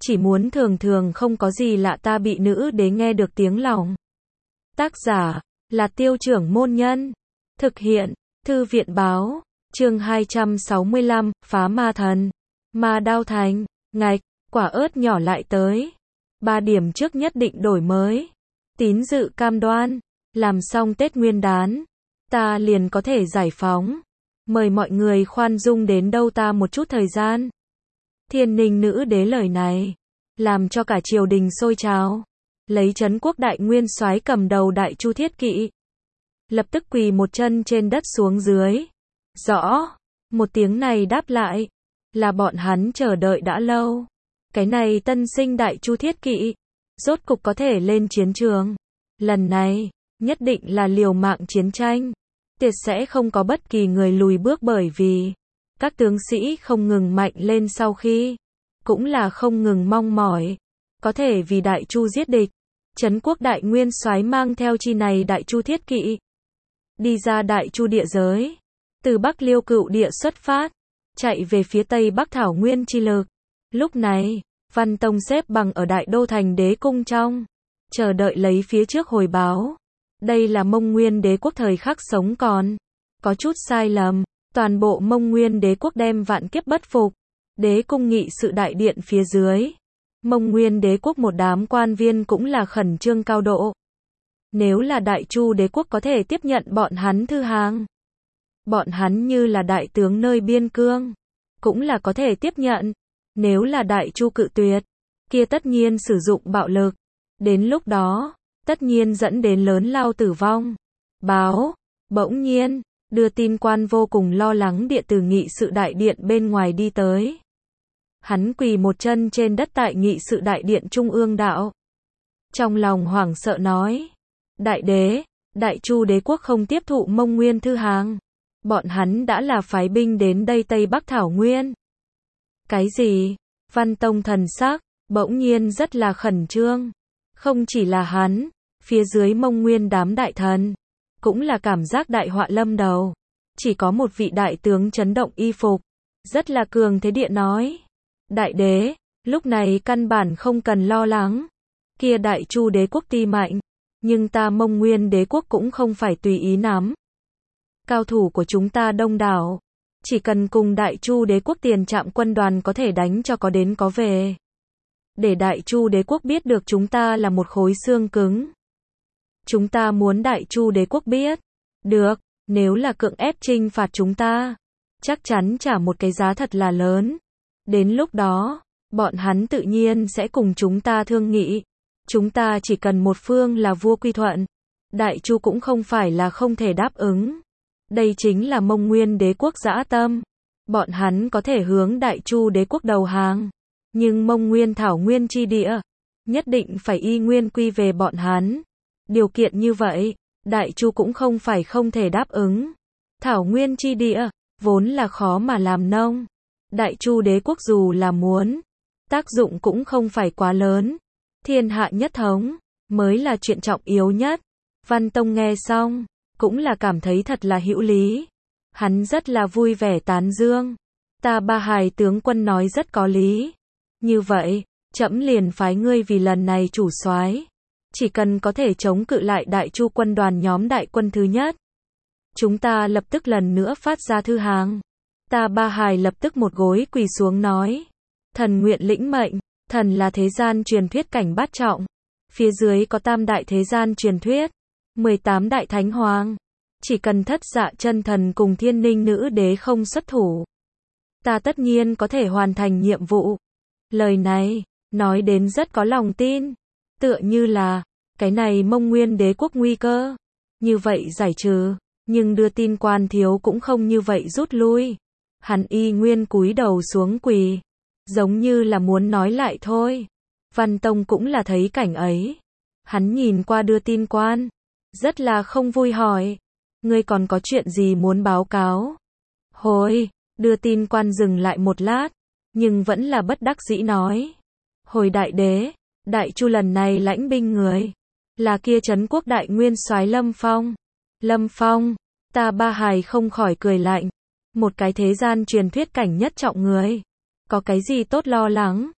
chỉ muốn thường thường không có gì lạ ta bị nữ đế nghe được tiếng lòng. Tác giả là Tiêu Trưởng Môn Nhân. Thực hiện Thư viện Báo. Chương 265, Phá Ma Thần. Ma Đao Thành. Ngạch, quả ớt nhỏ lại tới. 3 điểm trước nhất định đổi mới. Tín dự cam đoan. Làm xong Tết Nguyên đán, ta liền có thể giải phóng. Mời mọi người khoan dung đến đâu ta một chút thời gian. Thiên Ninh nữ đế lời này làm cho cả triều đình sôi trào. Lấy Trấn Quốc Đại Nguyên Soái cầm đầu Đại Chu Thiết Kỵ lập tức quỳ một chân trên đất xuống dưới. Rõ, một tiếng này đáp lại là bọn hắn chờ đợi đã lâu. Cái này tân sinh Đại Chu Thiết Kỵ rốt cục có thể lên chiến trường. Lần này nhất định là liều mạng chiến tranh. Tuyệt sẽ không có bất kỳ người lùi bước, bởi vì các tướng sĩ không ngừng mạnh lên, sau khi cũng là không ngừng mong mỏi có thể vì Đại Chu giết địch. Trấn Quốc Đại Nguyên Soái mang theo chi này Đại Chu Thiết Kỵ đi ra Đại Chu địa giới, từ Bắc Liêu Cựu địa xuất phát, chạy về phía Tây Bắc Thảo Nguyên chi lực. Lúc này, Văn Tông xếp bằng ở Đại Đô Thành Đế cung trong, chờ đợi lấy phía trước hồi báo. Đây là Mông Nguyên Đế quốc thời khắc sống còn có chút sai lầm. Toàn bộ Mông Nguyên Đế quốc đem vạn kiếp bất phục. Đế cung nghị sự đại điện phía dưới, Mông Nguyên Đế quốc một đám quan viên cũng là khẩn trương cao độ. Nếu là Đại Chu Đế quốc có thể tiếp nhận bọn hắn thư hàng, bọn hắn như là đại tướng nơi biên cương, cũng là có thể tiếp nhận. Nếu là Đại Chu cự tuyệt, kia tất nhiên sử dụng bạo lực. Đến lúc đó, tất nhiên dẫn đến lớn lao tử vong. Báo, bỗng nhiên, đưa tin quan vô cùng lo lắng địa từ nghị sự đại điện bên ngoài đi tới. Hắn quỳ một chân trên đất tại nghị sự đại điện trung ương đạo. Trong lòng hoảng sợ nói, Đại đế, Đại Chu Đế quốc không tiếp thụ Mông Nguyên thư hàng. Bọn hắn đã là phái binh đến đây Tây Bắc Thảo Nguyên. Cái gì? Văn Tông thần sắc bỗng nhiên rất là khẩn trương. Không chỉ là hắn, phía dưới Mông Nguyên đám đại thần cũng là cảm giác đại họa lâm đầu. Chỉ có một vị đại tướng chấn động y phục, rất là cường thế địa nói, Đại đế, lúc này căn bản không cần lo lắng. Kia Đại Chu Đế quốc tuy mạnh, nhưng ta Mông Nguyên Đế quốc cũng không phải tùy ý nắm. Cao thủ của chúng ta đông đảo, chỉ cần cùng Đại Chu Đế quốc tiền trạm quân đoàn có thể đánh cho có đến có về. Để Đại Chu Đế quốc biết được chúng ta là một khối xương cứng. Chúng ta muốn Đại Chu Đế quốc biết được, nếu là cưỡng ép trinh phạt chúng ta, chắc chắn trả một cái giá thật là lớn. Đến lúc đó, bọn hắn tự nhiên sẽ cùng chúng ta thương nghị. Chúng ta chỉ cần một phương là vua quy thuận. Đại Chu cũng không phải là không thể đáp ứng. Đây chính là Mông Nguyên Đế quốc dã tâm. Bọn hắn có thể hướng Đại Chu Đế quốc đầu hàng, nhưng Mông Nguyên Thảo Nguyên chi địa nhất định phải y nguyên quy về bọn hắn. Điều kiện như vậy, Đại Chu cũng không phải không thể đáp ứng. Thảo Nguyên chi địa vốn là khó mà làm nông. Đại Chu Đế quốc dù là muốn, tác dụng cũng không phải quá lớn. Thiên hạ nhất thống mới là chuyện trọng yếu nhất. Văn Tông nghe xong, cũng là cảm thấy thật là hữu lý. Hắn rất là vui vẻ tán dương. Ta Ba Hài tướng quân nói rất có lý. Như vậy, trẫm liền phái ngươi vì lần này chủ soái. Chỉ cần có thể chống cự lại Đại Chu quân đoàn nhóm đại quân thứ nhất, chúng ta lập tức lần nữa phát ra thư hàng. Ta Ba Hài lập tức một gối quỳ xuống nói, thần nguyện lĩnh mệnh. Thần là thế gian truyền thuyết cảnh bát trọng, phía dưới có tam đại thế gian truyền thuyết, 18 đại thánh hoàng. Chỉ cần Thất Dạ chân thần cùng Thiên Ninh nữ đế không xuất thủ, ta tất nhiên có thể hoàn thành nhiệm vụ. Lời này nói đến rất có lòng tin, tựa như là cái này Mông Nguyên Đế quốc nguy cơ như vậy giải trừ. Nhưng đưa tin quan thiếu cũng không như vậy rút lui. Hắn y nguyên cúi đầu xuống quỳ, giống như là muốn nói lại thôi. Văn Tông cũng là thấy cảnh ấy. Hắn nhìn qua đưa tin quan, rất là không vui hỏi, ngươi còn có chuyện gì muốn báo cáo? Hồi, đưa tin quan dừng lại một lát, nhưng vẫn là bất đắc dĩ nói, hồi đại đế, Đại Chu lần này lãnh binh người là kia Trấn Quốc Đại Nguyên Soái Lâm Phong. Lâm Phong, ta Ba Hài không khỏi cười lạnh. Một cái thế gian truyền thuyết cảnh nhất trọng người, có cái gì tốt lo lắng?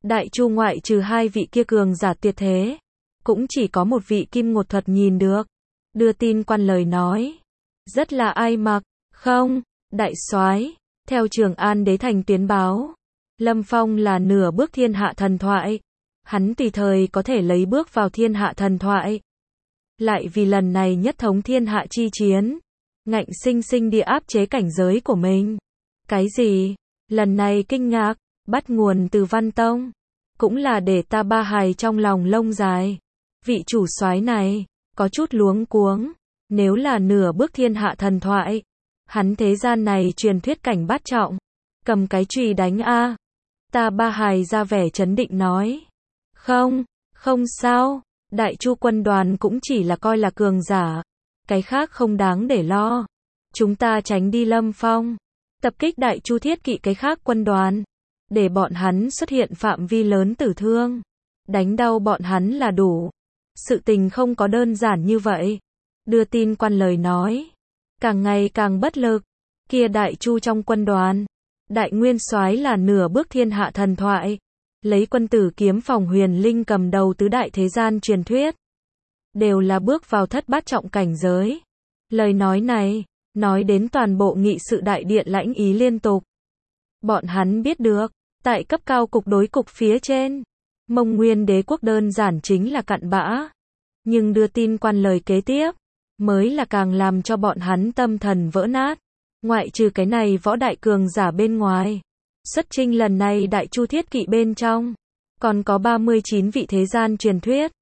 Đại Chu ngoại trừ hai vị kia cường giả tuyệt thế, cũng chỉ có một vị Kim Ngột Thuật nhìn được. Đưa tin quan lời nói, rất là ai mặc, không, đại soái, theo Trường An đế thành tuyến báo, Lâm Phong là nửa bước thiên hạ thần thoại, hắn tùy thời có thể lấy bước vào thiên hạ thần thoại. Lại vì lần này nhất thống thiên hạ chi chiến, ngạnh sinh sinh đi áp chế cảnh giới của mình. Cái gì? Lần này kinh ngạc, bắt nguồn từ Văn Tông, cũng là để ta ba hài trong lòng lông dài. Vị chủ soái này, có chút luống cuống, nếu là nửa bước thiên hạ thần thoại, hắn thế gian này truyền thuyết cảnh bát trọng, cầm cái chùy đánh a. Ta ba hài ra vẻ trấn định nói, không, không sao, Đại Chu quân đoàn cũng chỉ là coi là cường giả, cái khác không đáng để lo. Chúng ta tránh đi Lâm Phong, tập kích Đại Chu thiết kỵ cái khác quân đoàn, để bọn hắn xuất hiện phạm vi lớn tử thương, đánh đau bọn hắn là đủ. Sự tình không có đơn giản như vậy. Đưa tin quan lời nói, càng ngày càng bất lực. Kia Đại Chu trong quân đoàn, đại nguyên soái là nửa bước thiên hạ thần thoại, lấy quân tử kiếm phòng huyền linh cầm đầu tứ đại thế gian truyền thuyết, đều là bước vào thất bát trọng cảnh giới. Lời nói này, nói đến toàn bộ nghị sự đại điện lãnh ý liên tục. Bọn hắn biết được, tại cấp cao cục đối cục phía trên, Mông Nguyên đế quốc đơn giản chính là cặn bã. Nhưng đưa tin quan lời kế tiếp, mới là càng làm cho bọn hắn tâm thần vỡ nát. Ngoại trừ cái này võ đại cường giả bên ngoài, xuất chinh lần này Đại Chu thiết kỵ bên trong, còn có 39 vị thế gian truyền thuyết,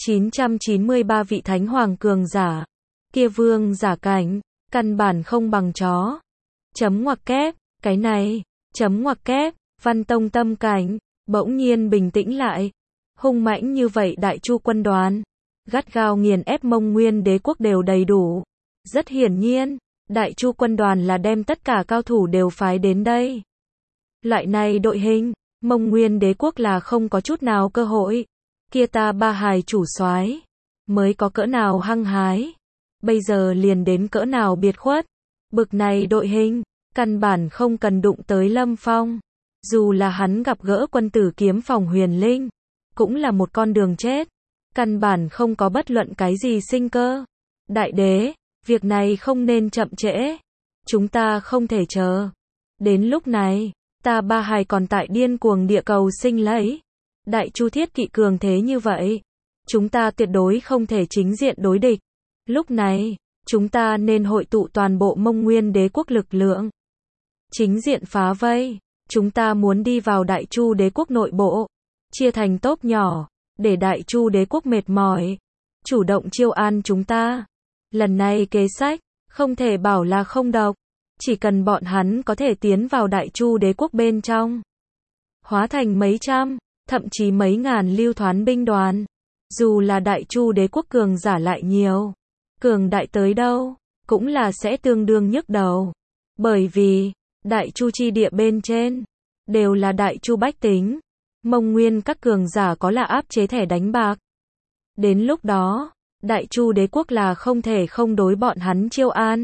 993 vị thánh hoàng cường giả, kia vương giả cảnh, căn bản không bằng chó. Chấm ngoặc kép, cái này, chấm ngoặc kép, Văn Tông tâm cảnh, bỗng nhiên bình tĩnh lại. Hung mãnh như vậy Đại Chu quân đoàn, gắt gao nghiền ép Mông Nguyên đế quốc đều đầy đủ. Rất hiển nhiên, Đại Chu quân đoàn là đem tất cả cao thủ đều phái đến đây. Loại này đội hình, Mông Nguyên đế quốc là không có chút nào cơ hội. Kia ta ba hài chủ soái mới có cỡ nào hăng hái, bây giờ liền đến cỡ nào biệt khuất. Bực này đội hình, căn bản không cần đụng tới Lâm Phong. Dù là hắn gặp gỡ quân tử kiếm phòng huyền linh, cũng là một con đường chết. Căn bản không có bất luận cái gì sinh cơ. Đại đế, việc này không nên chậm trễ. Chúng ta không thể chờ. Đến lúc này, ta ba hài còn tại điên cuồng địa cầu sinh lấy. Đại Chu thiết kỵ cường thế như vậy, chúng ta tuyệt đối không thể chính diện đối địch. Lúc này, chúng ta nên hội tụ toàn bộ Mông Nguyên đế quốc lực lượng. Chính diện phá vây, chúng ta muốn đi vào Đại Chu đế quốc nội bộ, chia thành tốp nhỏ, để Đại Chu đế quốc mệt mỏi, chủ động chiêu an chúng ta. Lần này kế sách, không thể bảo là không độc, chỉ cần bọn hắn có thể tiến vào Đại Chu đế quốc bên trong, hóa thành mấy trăm, thậm chí mấy ngàn lưu thoán binh đoàn. Dù là Đại Chu đế quốc cường giả lại nhiều, cường đại tới đâu, cũng là sẽ tương đương nhức đầu. Bởi vì, Đại Chu chi địa bên trên, đều là Đại Chu bách tính. Mông Nguyên các cường giả có là áp chế thẻ đánh bạc. Đến lúc đó, Đại Chu đế quốc là không thể không đối bọn hắn chiêu an.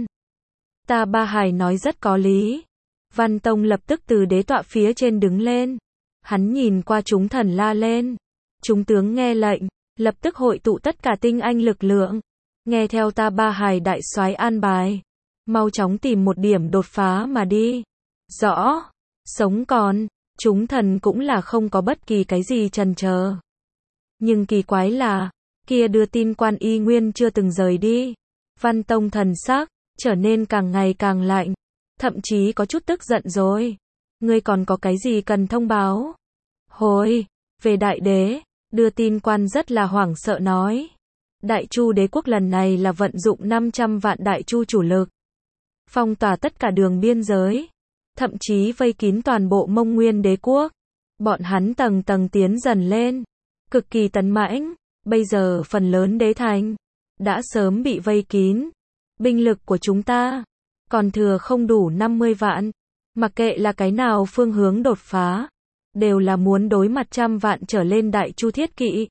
Ta ba hài nói rất có lý. Văn Tông lập tức từ đế tọa phía trên đứng lên. Hắn nhìn qua chúng thần la lên. Chúng tướng nghe lệnh, lập tức hội tụ tất cả tinh anh lực lượng. Nghe theo ta ba hài đại soái an bài. Mau chóng tìm một điểm đột phá mà đi. Rõ, sống còn, chúng thần cũng là không có bất kỳ cái gì chần chờ. Nhưng kỳ quái là, kia đưa tin quan y nguyên chưa từng rời đi. Văn Tông thần sắc trở nên càng ngày càng lạnh, thậm chí có chút tức giận rồi. Ngươi còn có cái gì cần thông báo? Hồi, về đại đế, đưa tin quan rất là hoảng sợ nói. Đại Chu đế quốc lần này là vận dụng 500 vạn Đại Chu chủ lực, phong tỏa tất cả đường biên giới, thậm chí vây kín toàn bộ Mông Nguyên đế quốc. Bọn hắn tầng tầng tiến dần lên, cực kỳ tấn mãnh. Bây giờ phần lớn đế thành đã sớm bị vây kín. Binh lực của chúng ta còn thừa không đủ 50 vạn. Mặc kệ là cái nào phương hướng đột phá, đều là muốn đối mặt 100 vạn trở lên Đại Chu thiết kỵ.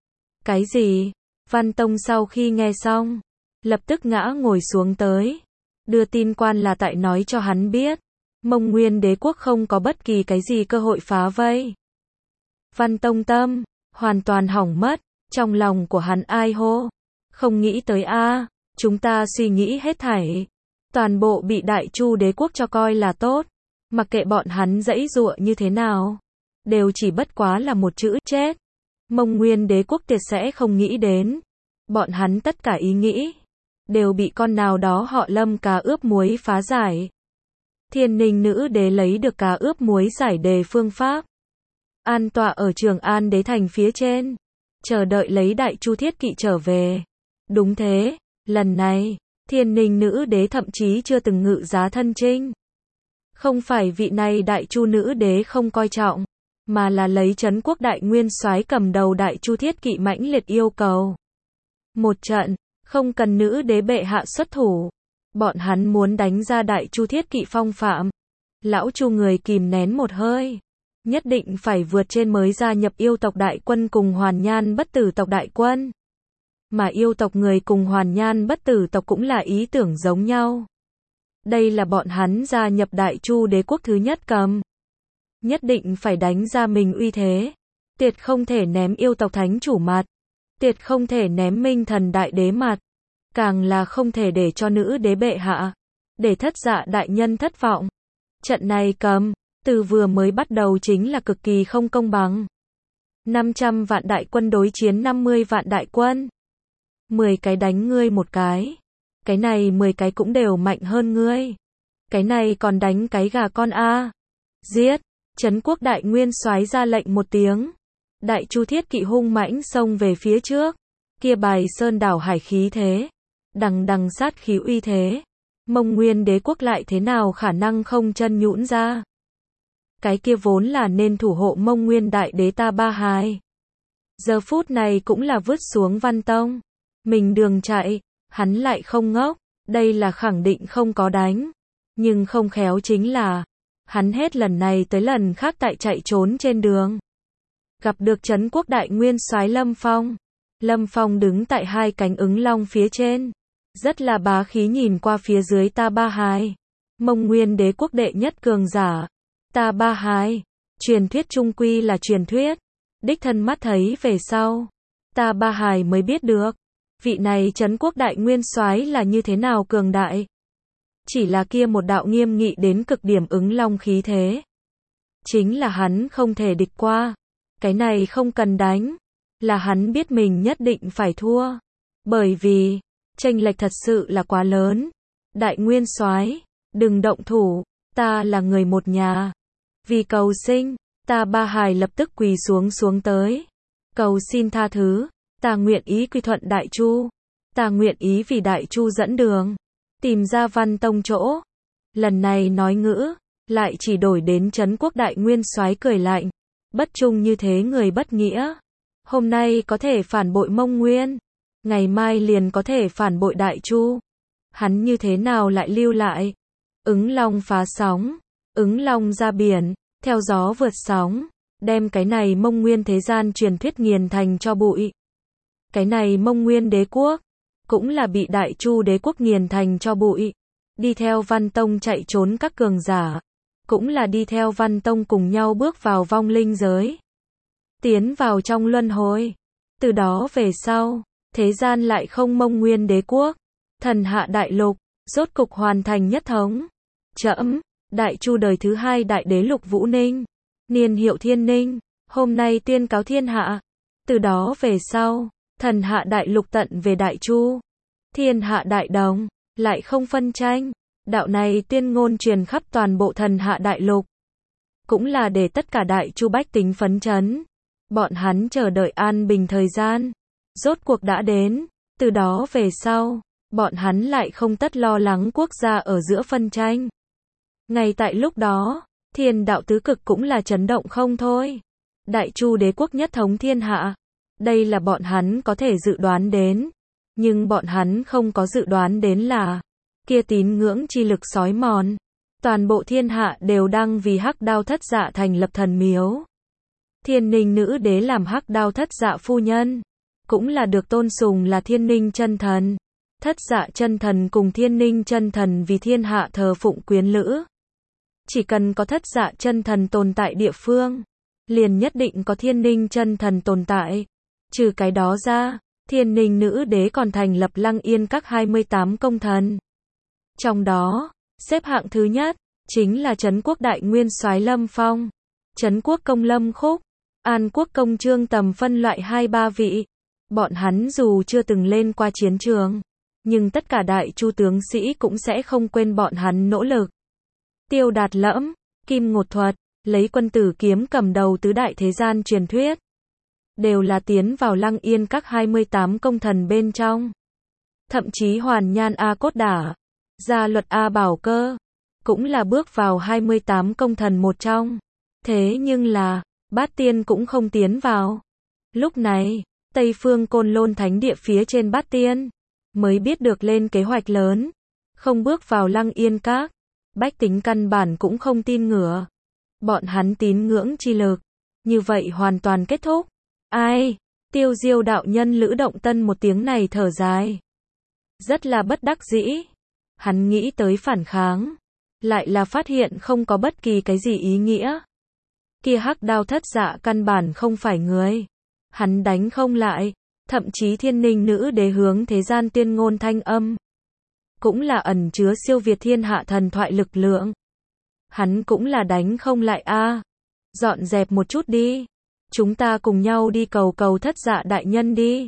Cái gì? Văn Tông sau khi nghe xong, lập tức ngã ngồi xuống tới. Đưa tin quan là tại nói cho hắn biết, Mông Nguyên đế quốc không có bất kỳ cái gì cơ hội phá vây. Văn Tông tâm hoàn toàn hỏng mất, trong lòng của hắn ai hô, không nghĩ tới a, chúng ta suy nghĩ hết thảy, toàn bộ bị Đại Chu đế quốc cho coi là tốt, mặc kệ bọn hắn giãy giụa như thế nào, đều chỉ bất quá là một chữ chết. Mông Nguyên đế quốc tuyệt sẽ không nghĩ đến, bọn hắn tất cả ý nghĩ đều bị con nào đó họ Lâm cá ướp muối phá giải. Thiên Ninh nữ đế lấy được cá ướp muối giải đề phương pháp, an tọa ở Trường An đế thành phía trên, chờ đợi lấy Đại Chu thiết kỵ trở về. Đúng thế, lần này, Thiên Ninh nữ đế thậm chí chưa từng ngự giá thân chinh. Không phải vị này Đại Chu nữ đế không coi trọng, mà là lấy Trấn Quốc Đại Nguyên Soái cầm đầu Đại Chu thiết kỵ mãnh liệt yêu cầu. Một trận, không cần nữ đế bệ hạ xuất thủ, bọn hắn muốn đánh ra Đại Chu thiết kỵ phong phạm. Lão Chu người kìm nén một hơi, nhất định phải vượt trên mới gia nhập yêu tộc đại quân cùng Hoàn Nhan bất tử tộc đại quân. Mà yêu tộc người cùng Hoàn Nhan bất tử tộc cũng là ý tưởng giống nhau. Đây là bọn hắn gia nhập Đại Chu đế quốc thứ nhất cầm. Nhất định phải đánh ra mình uy thế. Tuyệt không thể ném yêu tộc thánh chủ mặt. Tuyệt không thể ném Minh Thần đại đế mặt. Càng là không thể để cho nữ đế bệ hạ, để Thất Dạ đại nhân thất vọng. Trận này cầm, từ vừa mới bắt đầu chính là cực kỳ không công bằng. 500 vạn đại quân đối chiến 50 vạn đại quân. 10 cái đánh ngươi một cái. Cái này 10 cái cũng đều mạnh hơn ngươi. Cái này còn đánh cái gà con a. Giết! Trấn Quốc Đại Nguyên Soái ra lệnh một tiếng. Đại Chu thiết kỵ hung mãnh xông về phía trước. Kia bài sơn đảo hải khí thế, đằng đằng sát khí uy thế. Mông Nguyên đế quốc lại thế nào khả năng không chân nhũn ra. Cái kia vốn là nên thủ hộ Mông Nguyên đại đế Ta Ba Hài. Giờ phút này cũng là vứt xuống Văn Tông. Mình đường chạy, hắn lại không ngốc, đây là khẳng định không có đánh. Nhưng không khéo chính là, hắn hết lần này tới lần khác tại chạy trốn trên đường. Gặp được Trấn Quốc Đại Nguyên Soái Lâm Phong. Lâm Phong đứng tại hai cánh ứng long phía trên. Rất là bá khí nhìn qua phía dưới Ta Ba Hài. Mông Nguyên đế quốc đệ nhất cường giả. Ta Ba Hài. Truyền thuyết chung quy là truyền thuyết. Đích thân mắt thấy về sau. Ta Ba Hài mới biết được. Vị này Trấn Quốc Đại Nguyên Soái là như thế nào cường đại. Chỉ là kia một đạo nghiêm nghị đến cực điểm ứng long khí thế. Chính là hắn không thể địch qua. Cái này không cần đánh. Là hắn biết mình nhất định phải thua. Bởi vì, chênh lệch thật sự là quá lớn. Đại Nguyên Soái, đừng động thủ, ta là người một nhà. Vì cầu sinh, Ta Ba Hài lập tức quỳ xuống tới. Cầu xin tha thứ, ta nguyện ý quy thuận Đại Chu. Ta nguyện ý vì Đại Chu dẫn đường. Tìm ra Văn Tông chỗ. Lần này nói ngữ, lại chỉ đổi đến Trấn Quốc Đại Nguyên Soái cười lạnh. Bất trung như thế người bất nghĩa. Hôm nay có thể phản bội Mông Nguyên. Ngày mai liền có thể phản bội Đại Chu. Hắn như thế nào lại lưu lại? Ứng long phá sóng. Ứng long ra biển. Theo gió vượt sóng. Đem cái này Mông Nguyên thế gian truyền thuyết nghiền thành cho bụi. Cái này Mông Nguyên đế quốc. Cũng là bị Đại Chu đế quốc nghiền thành cho bụi. Đi theo Văn Tông chạy trốn các cường giả. Cũng là đi theo Văn Tông cùng nhau bước vào vong linh giới. Tiến vào trong luân hồi. Từ đó về sau, thế gian lại không Mông Nguyên đế quốc. Thần hạ đại lục, rốt cục hoàn thành nhất thống. Trẫm, Đại Chu đời thứ hai đại đế Lục Vũ Ninh. Niên hiệu Thiên Ninh, hôm nay tuyên cáo thiên hạ. Từ đó về sau, thần hạ đại lục tận về Đại Chu. Thiên hạ đại đồng, lại không phân tranh. Đạo này tuyên ngôn truyền khắp toàn bộ thần hạ đại lục. Cũng là để tất cả Đại Chu bách tính phấn chấn. Bọn hắn chờ đợi an bình thời gian. Rốt cuộc đã đến. Từ đó về sau, bọn hắn lại không tất lo lắng quốc gia ở giữa phân tranh. Ngay tại lúc đó, thiên đạo tứ cực cũng là chấn động không thôi. Đại Chu đế quốc nhất thống thiên hạ. Đây là bọn hắn có thể dự đoán đến. Nhưng bọn hắn không có dự đoán đến là kia tín ngưỡng chi lực xói mòn. Toàn bộ thiên hạ đều đang vì Hắc Đao Thất Dạ thành lập thần miếu. Thiên Ninh nữ đế làm Hắc Đao Thất Dạ phu nhân. Cũng là được tôn sùng là Thiên Ninh chân thần. Thất Dạ chân thần cùng Thiên Ninh chân thần vì thiên hạ thờ phụng quyến lữ. Chỉ cần có Thất Dạ chân thần tồn tại địa phương, liền nhất định có thiên ninh chân thần tồn tại. Trừ cái đó ra, thiên ninh nữ đế còn thành lập Lăng Yên các 28 công thần. Trong đó, xếp hạng thứ nhất, chính là Trấn quốc đại nguyên soái Lâm Phong, Trấn quốc công Lâm Khúc, An quốc công Trương Tầm phân loại 2-3 vị. Bọn hắn dù chưa từng lên qua chiến trường, nhưng tất cả đại chu tướng sĩ cũng sẽ không quên bọn hắn nỗ lực. Tiêu Đạt Lẫm, Kim Ngột Thuật, lấy Quân Tử Kiếm cầm đầu tứ đại thế gian truyền thuyết, đều là tiến vào Lăng Yên các 28 công thần bên trong. Thậm chí Hoàn Nhan A Cốt Đả, Gia Luật A Bảo Cơ, cũng là bước vào 28 công thần một trong. Thế nhưng là, Bát Tiên cũng không tiến vào. Lúc này, Tây Phương Côn Lôn Thánh Địa phía trên Bát Tiên, mới biết được lên kế hoạch lớn, không bước vào Lăng Yên các. Bách tính căn bản cũng không tin ngửa. Bọn hắn tín ngưỡng chi lực, như vậy hoàn toàn kết thúc. Ai? Tiêu Diêu đạo nhân Lữ Động Tân một tiếng này thở dài. Rất là bất đắc dĩ. Hắn nghĩ tới phản kháng, lại là phát hiện không có bất kỳ cái gì ý nghĩa. Kia Hắc Đao Thất Dạ căn bản không phải người. Hắn đánh không lại, thậm chí thiên ninh nữ đế hướng thế gian tuyên ngôn thanh âm, cũng là ẩn chứa siêu việt thiên hạ thần thoại lực lượng. Hắn cũng là đánh không lại a. Dọn dẹp một chút đi. Chúng ta cùng nhau đi cầu cầu Thất Dạ đại nhân đi.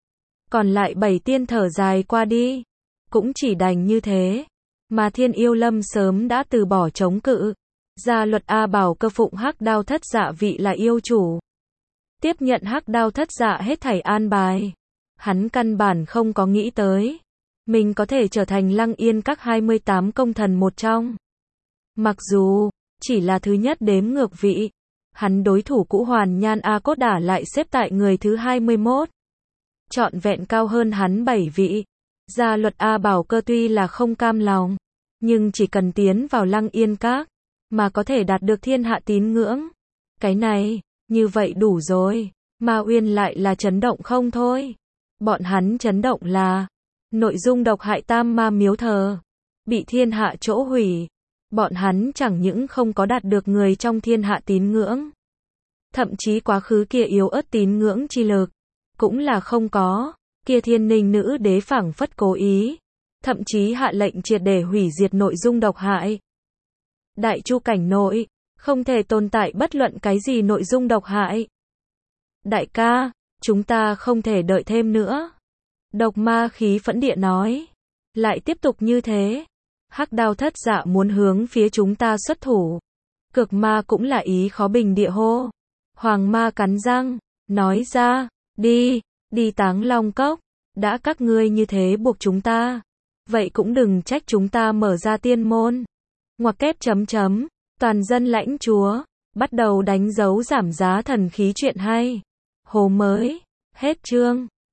Còn lại 7 tiên thở dài qua đi. Cũng chỉ đành như thế. Mà Thiên Yêu Lâm sớm đã từ bỏ chống cự. Gia Luật A Bảo Cơ phụng Hắc Đao Thất Dạ vị là yêu chủ. Tiếp nhận Hắc Đao Thất Dạ hết thảy an bài. Hắn căn bản không có nghĩ tới mình có thể trở thành Lăng Yên các 28 công thần một trong. Mặc dù chỉ là thứ nhất đếm ngược vị, hắn đối thủ cũ Hoàn Nhan A Cốt Đả lại xếp tại người thứ 21. Trọn vẹn cao hơn hắn 7 vị. Gia Luật A Bảo Cơ tuy là không cam lòng, nhưng chỉ cần tiến vào Lăng Yên các, mà có thể đạt được thiên hạ tín ngưỡng. Cái này, như vậy đủ rồi. Ma Uyên lại là chấn động không thôi. Bọn hắn chấn động là nội dung độc hại Tam Ma miếu thờ, bị thiên hạ chỗ hủy. Bọn hắn chẳng những không có đạt được người trong thiên hạ tín ngưỡng, thậm chí quá khứ kia yếu ớt tín ngưỡng chi lực, cũng là không có. Kia thiên ninh nữ đế phảng phất cố ý, thậm chí hạ lệnh triệt để hủy diệt nội dung độc hại. Đại chu cảnh nội, không thể tồn tại bất luận cái gì nội dung độc hại. Đại ca, chúng ta không thể đợi thêm nữa. Độc Ma khí phẫn địa nói. Lại tiếp tục như thế, Hắc Đao Thất Dạ muốn hướng phía chúng ta xuất thủ. Cực Ma cũng là ý khó bình địa hô. Hoàng Ma cắn răng, nói ra, đi Táng Long Cốc. Đã các ngươi như thế buộc chúng ta, vậy cũng đừng trách chúng ta mở ra tiên môn. Ngoặc kép chấm chấm, toàn dân lãnh chúa, bắt đầu đánh dấu giảm giá thần khí chuyện hay. Hồ mới, hết chương.